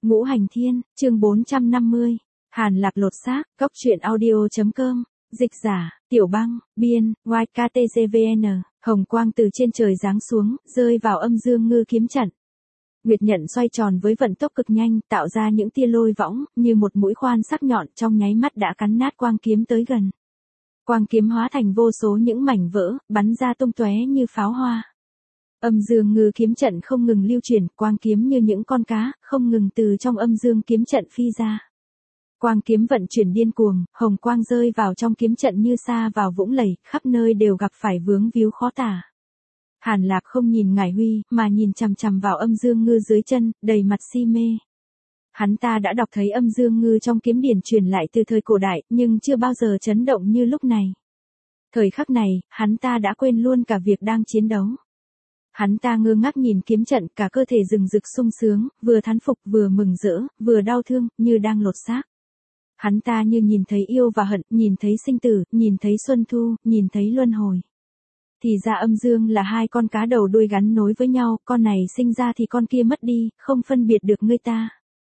Ngũ Hành Thiên, chương 450. Hàn Lạc lột xác, Cóc Truyện Audio.com. Dịch giả, Tiểu Băng, biên, YKTGVN. Hồng quang từ trên trời giáng xuống, rơi vào âm dương ngư kiếm trận. Nguyệt nhận xoay tròn với vận tốc cực nhanh, tạo ra những tia lôi võng, như một mũi khoan sắc nhọn trong nháy mắt đã cắn nát quang kiếm tới gần. Quang kiếm hóa thành vô số những mảnh vỡ, bắn ra tung tóe như pháo hoa. Âm dương ngư kiếm trận không ngừng lưu chuyển, quang kiếm như những con cá, không ngừng từ trong âm dương kiếm trận phi ra. Quang kiếm vận chuyển điên cuồng, hồng quang rơi vào trong kiếm trận như sa vào vũng lầy, khắp nơi đều gặp phải vướng víu khó tả. Hàn Lạc không nhìn Ngải Huy, mà nhìn chằm chằm vào âm dương ngư dưới chân, đầy mặt si mê. Hắn ta đã đọc thấy âm dương ngư trong kiếm điển truyền lại từ thời cổ đại, nhưng chưa bao giờ chấn động như lúc này. Thời khắc này, hắn ta đã quên luôn cả việc đang chiến đấu. Hắn ta ngơ ngác nhìn kiếm trận, cả cơ thể rừng rực sung sướng, vừa thán phục vừa mừng rỡ, vừa đau thương, như đang lột xác. Hắn ta như nhìn thấy yêu và hận, nhìn thấy sinh tử, nhìn thấy xuân thu, nhìn thấy luân hồi. Thì ra âm dương là hai con cá đầu đuôi gắn nối với nhau, con này sinh ra thì con kia mất đi, không phân biệt được người ta.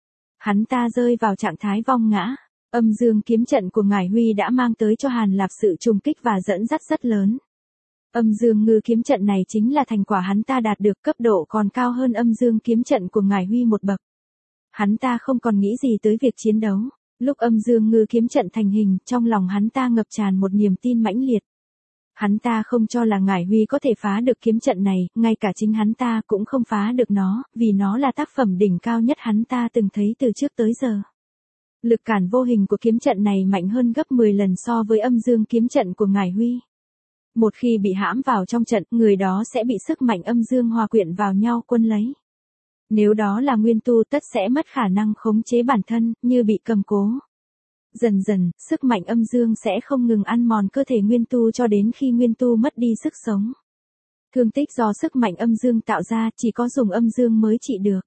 Hắn ta rơi vào trạng thái vong ngã. Âm dương kiếm trận của Ngải Huy đã mang tới cho Hàn Lạc sự trùng kích và dẫn dắt rất lớn. Âm dương ngư kiếm trận này chính là thành quả hắn ta đạt được, cấp độ còn cao hơn âm dương kiếm trận của Ngải Huy một bậc. Hắn ta không còn nghĩ gì tới việc chiến đấu. Lúc âm dương ngư kiếm trận thành hình, trong lòng hắn ta ngập tràn một niềm tin mãnh liệt. Hắn ta không cho là Ngải Huy có thể phá được kiếm trận này, ngay cả chính hắn ta cũng không phá được nó, vì nó là tác phẩm đỉnh cao nhất hắn ta từng thấy từ trước tới giờ. Lực cản vô hình của kiếm trận này mạnh hơn gấp 10 lần so với âm dương kiếm trận của Ngải Huy. Một khi bị hãm vào trong trận, người đó sẽ bị sức mạnh âm dương hòa quyện vào nhau quân lấy. Nếu đó là nguyên tu tất sẽ mất khả năng khống chế bản thân, như bị cầm cố. Dần dần, sức mạnh âm dương sẽ không ngừng ăn mòn cơ thể nguyên tu cho đến khi nguyên tu mất đi sức sống. Thương tích do sức mạnh âm dương tạo ra chỉ có dùng âm dương mới trị được.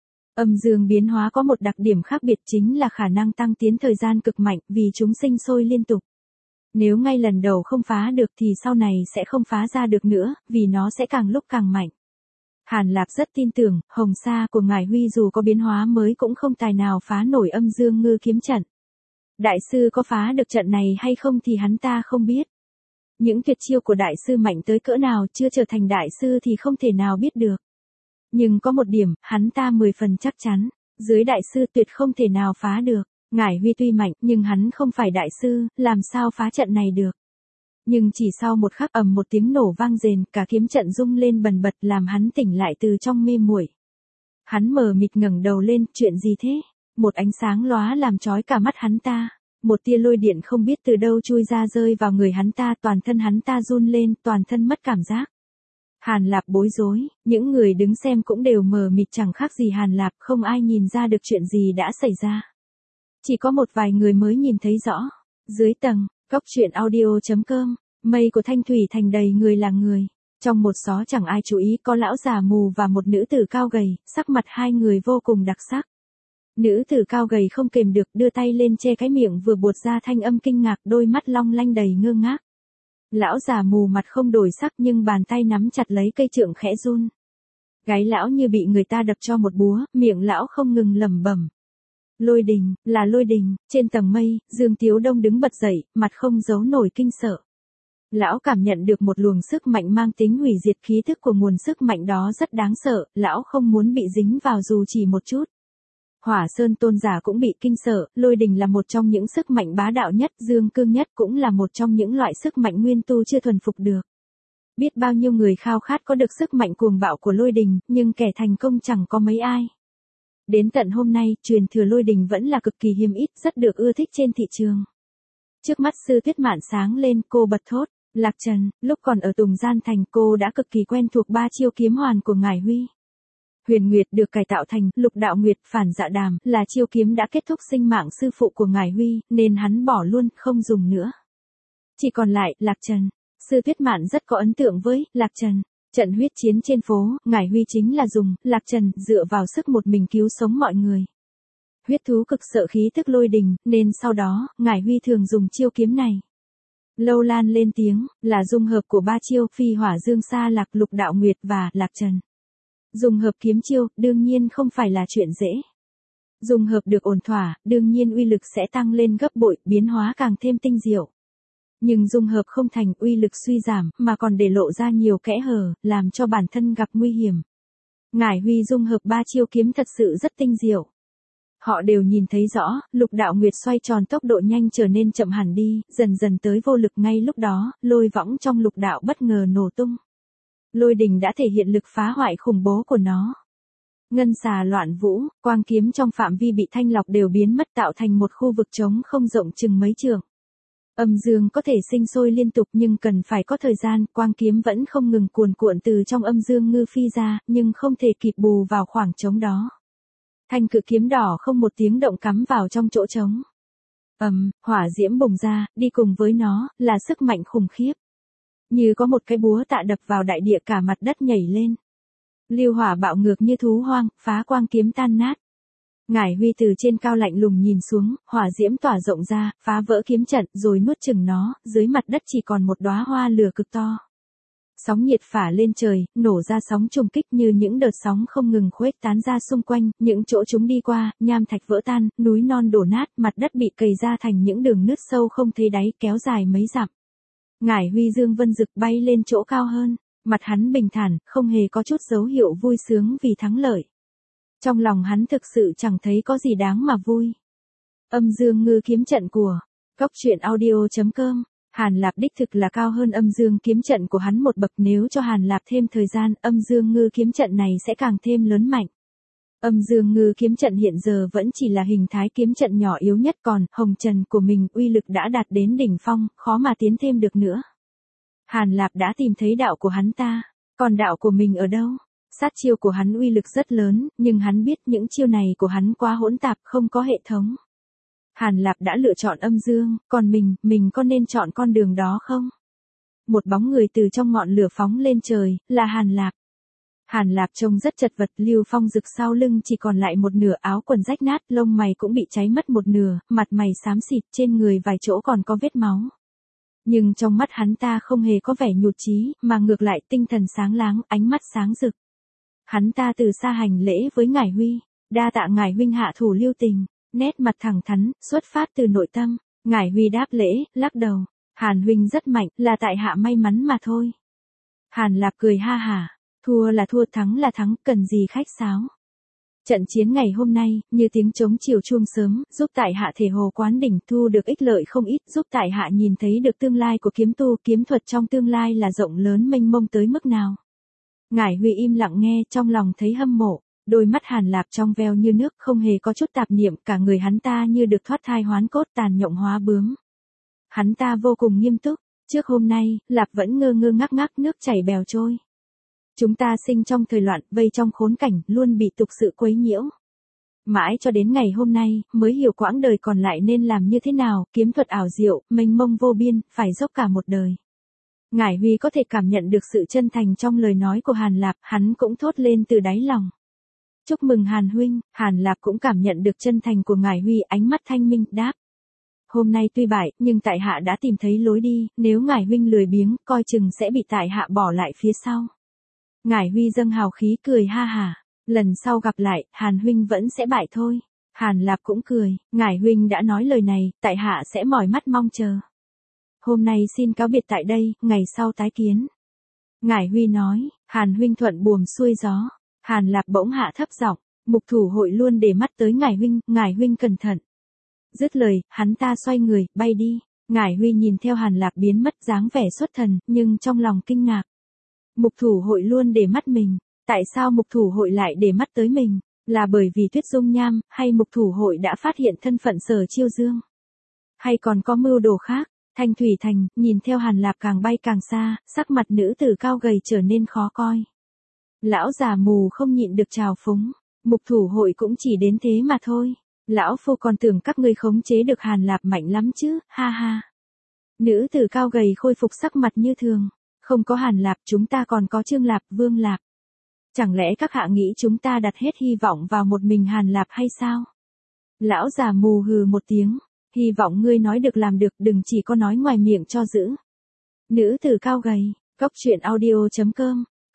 Âm dương biến hóa có một đặc điểm khác biệt chính là khả năng tăng tiến thời gian cực mạnh vì chúng sinh sôi liên tục. Nếu ngay lần đầu không phá được thì sau này sẽ không phá ra được nữa, vì nó sẽ càng lúc càng mạnh. Hàn Lạc rất tin tưởng, hồng sa của Ngải Huy dù có biến hóa mới cũng không tài nào phá nổi âm dương ngư kiếm trận. Đại sư có phá được trận này hay không thì hắn ta không biết. Những tuyệt chiêu của đại sư mạnh tới cỡ nào chưa trở thành đại sư thì không thể nào biết được. Nhưng có một điểm, hắn ta 10 phần chắc chắn, dưới đại sư tuyệt không thể nào phá được. Ngải Huy tuy mạnh, nhưng hắn không phải đại sư, làm sao phá trận này được. Nhưng chỉ sau một khắc ầm một tiếng nổ vang rền, cả kiếm trận rung lên bần bật làm hắn tỉnh lại từ trong mê muội. Hắn mờ mịt ngẩng đầu lên, chuyện gì thế? Một ánh sáng lóa làm chói cả mắt hắn ta. Một tia lôi điện không biết từ đâu chui ra rơi vào người hắn ta, toàn thân hắn ta run lên, toàn thân mất cảm giác. Hàn Lạc bối rối, những người đứng xem cũng đều mờ mịt chẳng khác gì Hàn Lạc, không ai nhìn ra được chuyện gì đã xảy ra. Chỉ có một vài người mới nhìn thấy rõ. Dưới tầng, Cóc Truyện Audio.com, mây của Thanh Thủy Thành đầy người là người. Trong một xó chẳng ai chú ý có lão già mù và một nữ tử cao gầy, sắc mặt hai người vô cùng đặc sắc. Nữ tử cao gầy không kềm được đưa tay lên che cái miệng vừa buột ra thanh âm kinh ngạc, đôi mắt long lanh đầy ngơ ngác. Lão già mù mặt không đổi sắc nhưng bàn tay nắm chặt lấy cây trượng khẽ run. Gáy lão như bị người ta đập cho một búa, miệng lão không ngừng lẩm bẩm. Lôi đình, là lôi đình. Trên tầng mây, Dương Tiếu Đông đứng bật dậy, mặt không giấu nổi kinh sợ. Lão cảm nhận được một luồng sức mạnh mang tính hủy diệt, khí thức của nguồn sức mạnh đó rất đáng sợ, lão không muốn bị dính vào dù chỉ một chút. Hỏa Sơn Tôn giả cũng bị kinh sợ, lôi đình là một trong những sức mạnh bá đạo nhất, dương cương nhất, cũng là một trong những loại sức mạnh nguyên tu chưa thuần phục được. Biết bao nhiêu người khao khát có được sức mạnh cuồng bạo của lôi đình, nhưng kẻ thành công chẳng có mấy ai. Đến tận hôm nay, truyền thừa lôi đình vẫn là cực kỳ hiếm ít, rất được ưa thích trên thị trường. Trước mắt Sư Tuyết Mạn sáng lên, cô bật thốt. Lạc Trần, lúc còn ở Tùng Gian Thành cô đã cực kỳ quen thuộc 3 chiêu kiếm hoàn của Ngải Huy. Huyền Nguyệt được cải tạo thành Lục Đạo Nguyệt, Phản Dạ Đàm, là chiêu kiếm đã kết thúc sinh mạng sư phụ của Ngải Huy, nên hắn bỏ luôn, không dùng nữa. Chỉ còn lại, Lạc Trần. Sư Tuyết Mạn rất có ấn tượng với Lạc Trần. Trận huyết chiến trên phố, Ngải Huy chính là dùng Lạc Trần dựa vào sức một mình cứu sống mọi người. Huyết thú cực sợ khí tức lôi đình, nên sau đó, Ngải Huy thường dùng chiêu kiếm này. Lâu Lan lên tiếng, là dung hợp của 3 chiêu Phi Hỏa Dương Sa Lạc, Lục Đạo Nguyệt và Lạc Trần. Dùng hợp kiếm chiêu, đương nhiên không phải là chuyện dễ. Dung hợp được ổn thỏa, đương nhiên uy lực sẽ tăng lên gấp bội, biến hóa càng thêm tinh diệu. Nhưng dung hợp không thành, uy lực suy giảm, mà còn để lộ ra nhiều kẽ hở, làm cho bản thân gặp nguy hiểm. Ngải Huy dung hợp 3 chiêu kiếm thật sự rất tinh diệu. Họ đều nhìn thấy rõ, Lục Đạo Nguyệt xoay tròn tốc độ nhanh trở nên chậm hẳn đi, dần dần tới vô lực. Ngay lúc đó, lôi võng trong lục đạo bất ngờ nổ tung. Lôi đình đã thể hiện lực phá hoại khủng bố của nó. Ngân xà loạn vũ, quang kiếm trong phạm vi bị thanh lọc đều biến mất, tạo thành một khu vực trống không rộng chừng mấy trượng. Âm dương có thể sinh sôi liên tục nhưng cần phải có thời gian, quang kiếm vẫn không ngừng cuồn cuộn từ trong âm dương ngư phi ra, nhưng không thể kịp bù vào khoảng trống đó. Thanh cự kiếm đỏ không một tiếng động cắm vào trong chỗ trống. Hỏa diễm bùng ra, đi cùng với nó, là sức mạnh khủng khiếp. Như có một cái búa tạ đập vào đại địa, cả mặt đất nhảy lên. Lưu hỏa bạo ngược như thú hoang, phá quang kiếm tan nát. Ngải Huy từ trên cao lạnh lùng nhìn xuống, hỏa diễm tỏa rộng ra, phá vỡ kiếm trận rồi nuốt chửng nó, dưới mặt đất chỉ còn một đóa hoa lửa cực to. Sóng nhiệt phả lên trời, nổ ra sóng trùng kích như những đợt sóng không ngừng khuếch tán ra xung quanh, những chỗ chúng đi qua, nham thạch vỡ tan, núi non đổ nát, mặt đất bị cày ra thành những đường nứt sâu không thấy đáy, kéo dài mấy dặm. Ngải Huy dương vân rực bay lên chỗ cao hơn, mặt hắn bình thản, không hề có chút dấu hiệu vui sướng vì thắng lợi. Trong lòng hắn thực sự chẳng thấy có gì đáng mà vui. Âm dương ngư kiếm trận của Cóc Truyện Audio.com. Hàn Lạp đích thực là cao hơn âm dương kiếm trận của hắn một bậc, nếu cho Hàn Lạp thêm thời gian, âm dương ngư kiếm trận này sẽ càng thêm lớn mạnh. Âm dương ngư kiếm trận hiện giờ vẫn chỉ là hình thái kiếm trận nhỏ yếu nhất, còn hồng trần của mình uy lực đã đạt đến đỉnh phong, khó mà tiến thêm được nữa. Hàn Lạp đã tìm thấy đạo của hắn ta, còn đạo của mình ở đâu? Sát chiêu của hắn uy lực rất lớn, nhưng hắn biết những chiêu này của hắn quá hỗn tạp, không có hệ thống. Hàn Lạp đã lựa chọn âm dương, còn mình có nên chọn con đường đó không? Một bóng người từ trong ngọn lửa phóng lên trời, là Hàn Lạp. Hàn Lạp trông rất chật vật, Lưu Phong Dực sau lưng chỉ còn lại một nửa, áo quần rách nát, lông mày cũng bị cháy mất một nửa, mặt mày xám xịt, trên người vài chỗ còn có vết máu. Nhưng trong mắt hắn ta không hề có vẻ nhụt chí, mà ngược lại tinh thần sáng láng, ánh mắt sáng rực. Hắn ta từ xa hành lễ với Ngải Huy, đa tạ Ngải huynh hạ thủ lưu tình, nét mặt thẳng thắn, xuất phát từ nội tâm. Ngải Huy đáp lễ, lắc đầu, Hàn huynh rất mạnh, là tại hạ may mắn mà thôi. Hàn Lạp cười ha hả, thua là thua, thắng là thắng, cần gì khách sáo. Trận chiến ngày hôm nay, như tiếng trống chiều chuông sớm, giúp tại hạ thể hồ quán đỉnh, thu được ích lợi không ít, giúp tại hạ nhìn thấy được tương lai của kiếm tu, kiếm thuật trong tương lai là rộng lớn mênh mông tới mức nào. Ngải Huy im lặng nghe, trong lòng thấy hâm mộ, đôi mắt Hàn Lạp trong veo như nước, không hề có chút tạp niệm, cả người hắn ta như được thoát thai hoán cốt, tàn nhộng hóa bướm. Hắn ta vô cùng nghiêm túc, trước hôm nay, Lạp vẫn ngơ ngơ ngác ngác, nước chảy bèo trôi. Chúng ta sinh trong thời loạn, vây trong khốn cảnh, luôn bị tục sự quấy nhiễu. Mãi cho đến ngày hôm nay, mới hiểu quãng đời còn lại nên làm như thế nào, kiếm thuật ảo diệu, mênh mông vô biên, phải dốc cả một đời. Ngải Huy có thể cảm nhận được sự chân thành trong lời nói của Hàn Lạp, hắn cũng thốt lên từ đáy lòng. Chúc mừng Hàn huynh, Hàn Lạp cũng cảm nhận được chân thành của Ngải Huy, ánh mắt thanh minh, đáp. Hôm nay tuy bại, nhưng tại hạ đã tìm thấy lối đi, nếu Ngải huynh lười biếng, coi chừng sẽ bị tại hạ bỏ lại phía sau. Ngải Huy dâng hào khí cười ha hả, lần sau gặp lại, Hàn huynh vẫn sẽ bại thôi. Hàn Lạp cũng cười, Ngải huynh đã nói lời này, tại hạ sẽ mỏi mắt mong chờ. Hôm nay xin cáo biệt tại đây, ngày sau tái kiến. Ngải Huy nói, Hàn huynh thuận buồm xuôi gió. Hàn Lạp bỗng hạ thấp giọng, mục thủ hội luôn để mắt tới Ngải huynh cẩn thận. Dứt lời, hắn ta xoay người, bay đi. Ngải Huy nhìn theo Hàn Lạp biến mất, dáng vẻ xuất thần, nhưng trong lòng kinh ngạc. Mục thủ hội luôn để mắt mình, tại sao mục thủ hội lại để mắt tới mình? Là bởi vì Tuyết Dung Nham, hay mục thủ hội đã phát hiện thân phận Sở Chiêu Dương? Hay còn có mưu đồ khác? Thanh Thủy Thành, nhìn theo Hàn Lạp càng bay càng xa, sắc mặt nữ tử cao gầy trở nên khó coi. Lão già mù không nhịn được trào phúng, mục thủ hội cũng chỉ đến thế mà thôi. Lão phu còn tưởng các ngươi khống chế được Hàn Lạp mạnh lắm chứ, ha ha. Nữ tử cao gầy khôi phục sắc mặt như thường. Không có Hàn Lạp, chúng ta còn có Trương Lạp, Vương Lạp. Chẳng lẽ các hạ nghĩ chúng ta đặt hết hy vọng vào một mình Hàn Lạp hay sao? Lão già mù hừ một tiếng, hy vọng ngươi nói được làm được, đừng chỉ có nói ngoài miệng cho giữ. Nữ tử cao gầy, Cóc Truyện Audio.com